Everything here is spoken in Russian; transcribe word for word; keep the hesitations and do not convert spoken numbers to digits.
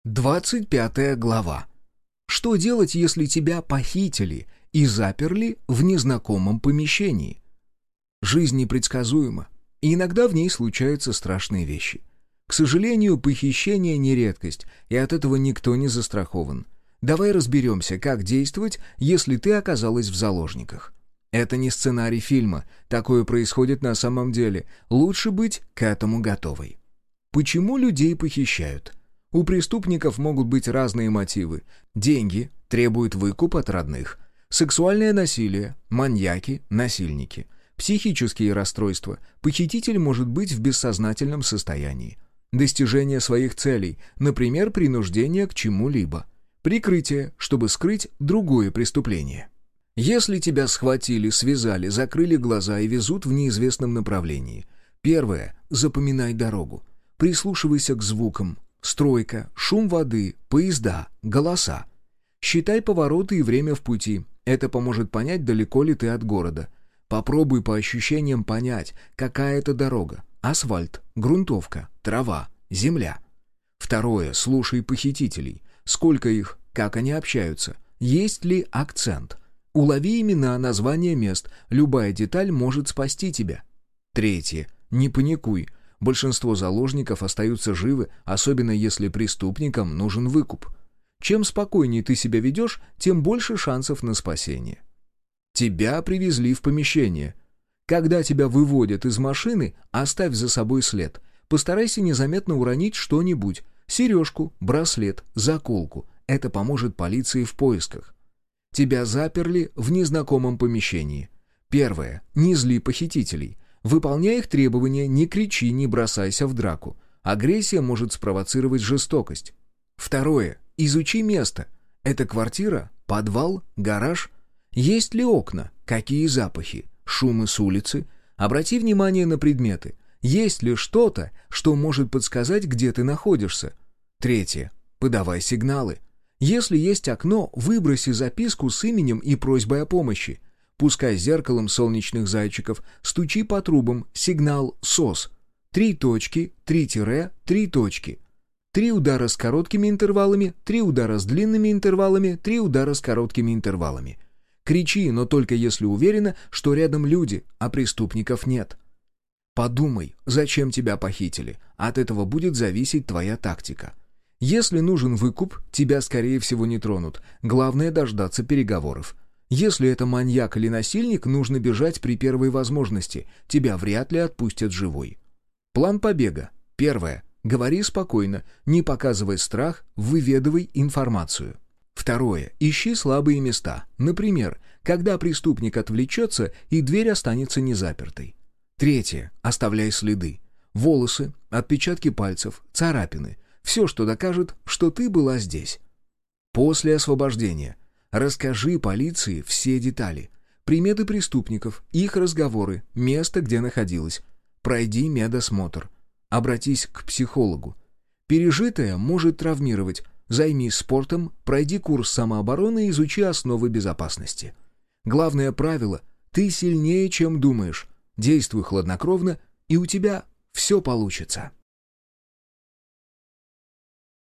Двадцать пятая глава. Что делать, если тебя похитили и заперли в незнакомом помещении? Жизнь непредсказуема, и иногда в ней случаются страшные вещи. К сожалению, похищение не редкость, и от этого никто не застрахован. Давай разберемся, как действовать, если ты оказалась в заложниках. Это не сценарий фильма, такое происходит на самом деле. Лучше быть к этому готовой. Почему людей похищают? У преступников могут быть разные мотивы. Деньги требуют выкуп от родных. Сексуальное насилие, маньяки, насильники. Психические расстройства. Похититель может быть в бессознательном состоянии. Достижение своих целей, например, принуждение к чему-либо. Прикрытие, чтобы скрыть другое преступление. Если тебя схватили, связали, закрыли глаза и везут в неизвестном направлении. Первое. Запоминай дорогу. Прислушивайся к звукам. Стройка, шум воды, поезда, голоса. Считай повороты и время в пути. Это поможет понять, далеко ли ты от города. Попробуй по ощущениям понять, какая это дорога. Асфальт, грунтовка, трава, земля. Второе. Слушай похитителей. Сколько их, как они общаются, есть ли акцент. Улови имена, названия мест. Любая деталь может спасти тебя. Третье. Не паникуй. Большинство заложников остаются живы, особенно если преступникам нужен выкуп. Чем спокойнее ты себя ведешь, тем больше шансов на спасение. Тебя привезли в помещение. Когда тебя выводят из машины, оставь за собой след. Постарайся незаметно уронить что-нибудь. Сережку, браслет, заколку. Это поможет полиции в поисках. Тебя заперли в незнакомом помещении. Первое. Не зли похитителей. Выполняй их требования, не кричи, не бросайся в драку. Агрессия может спровоцировать жестокость. Второе. Изучи место. Это квартира, подвал, гараж. Есть ли окна? Какие запахи? Шумы с улицы? Обрати внимание на предметы. Есть ли что-то, что может подсказать, где ты находишься? Третье. Подавай сигналы. Если есть окно, выброси записку с именем и просьбой о помощи. Пускай зеркалом солнечных зайчиков, стучи по трубам, сигнал СОС. Три точки, три тире, три точки. Три удара с короткими интервалами, три удара с длинными интервалами, три удара с короткими интервалами. Кричи, но только если уверена, что рядом люди, а преступников нет. Подумай, зачем тебя похитили. От этого будет зависеть твоя тактика. Если нужен выкуп, тебя, скорее всего, не тронут. Главное дождаться переговоров. Если это маньяк или насильник, нужно бежать при первой возможности. Тебя вряд ли отпустят живой. План побега. Первое. Говори спокойно, не показывай страх, выведывай информацию. Второе. Ищи слабые места. Например, когда преступник отвлечется и дверь останется незапертой. Третье. Оставляй следы. Волосы, отпечатки пальцев, царапины. Все, что докажет, что ты была здесь. После освобождения. Расскажи полиции все детали. Приметы преступников, их разговоры, место, где находилась. Пройди медосмотр. Обратись к психологу. Пережитое может травмировать. Займись спортом, пройди курс самообороны и изучи основы безопасности. Главное правило – ты сильнее, чем думаешь. Действуй хладнокровно, и у тебя все получится.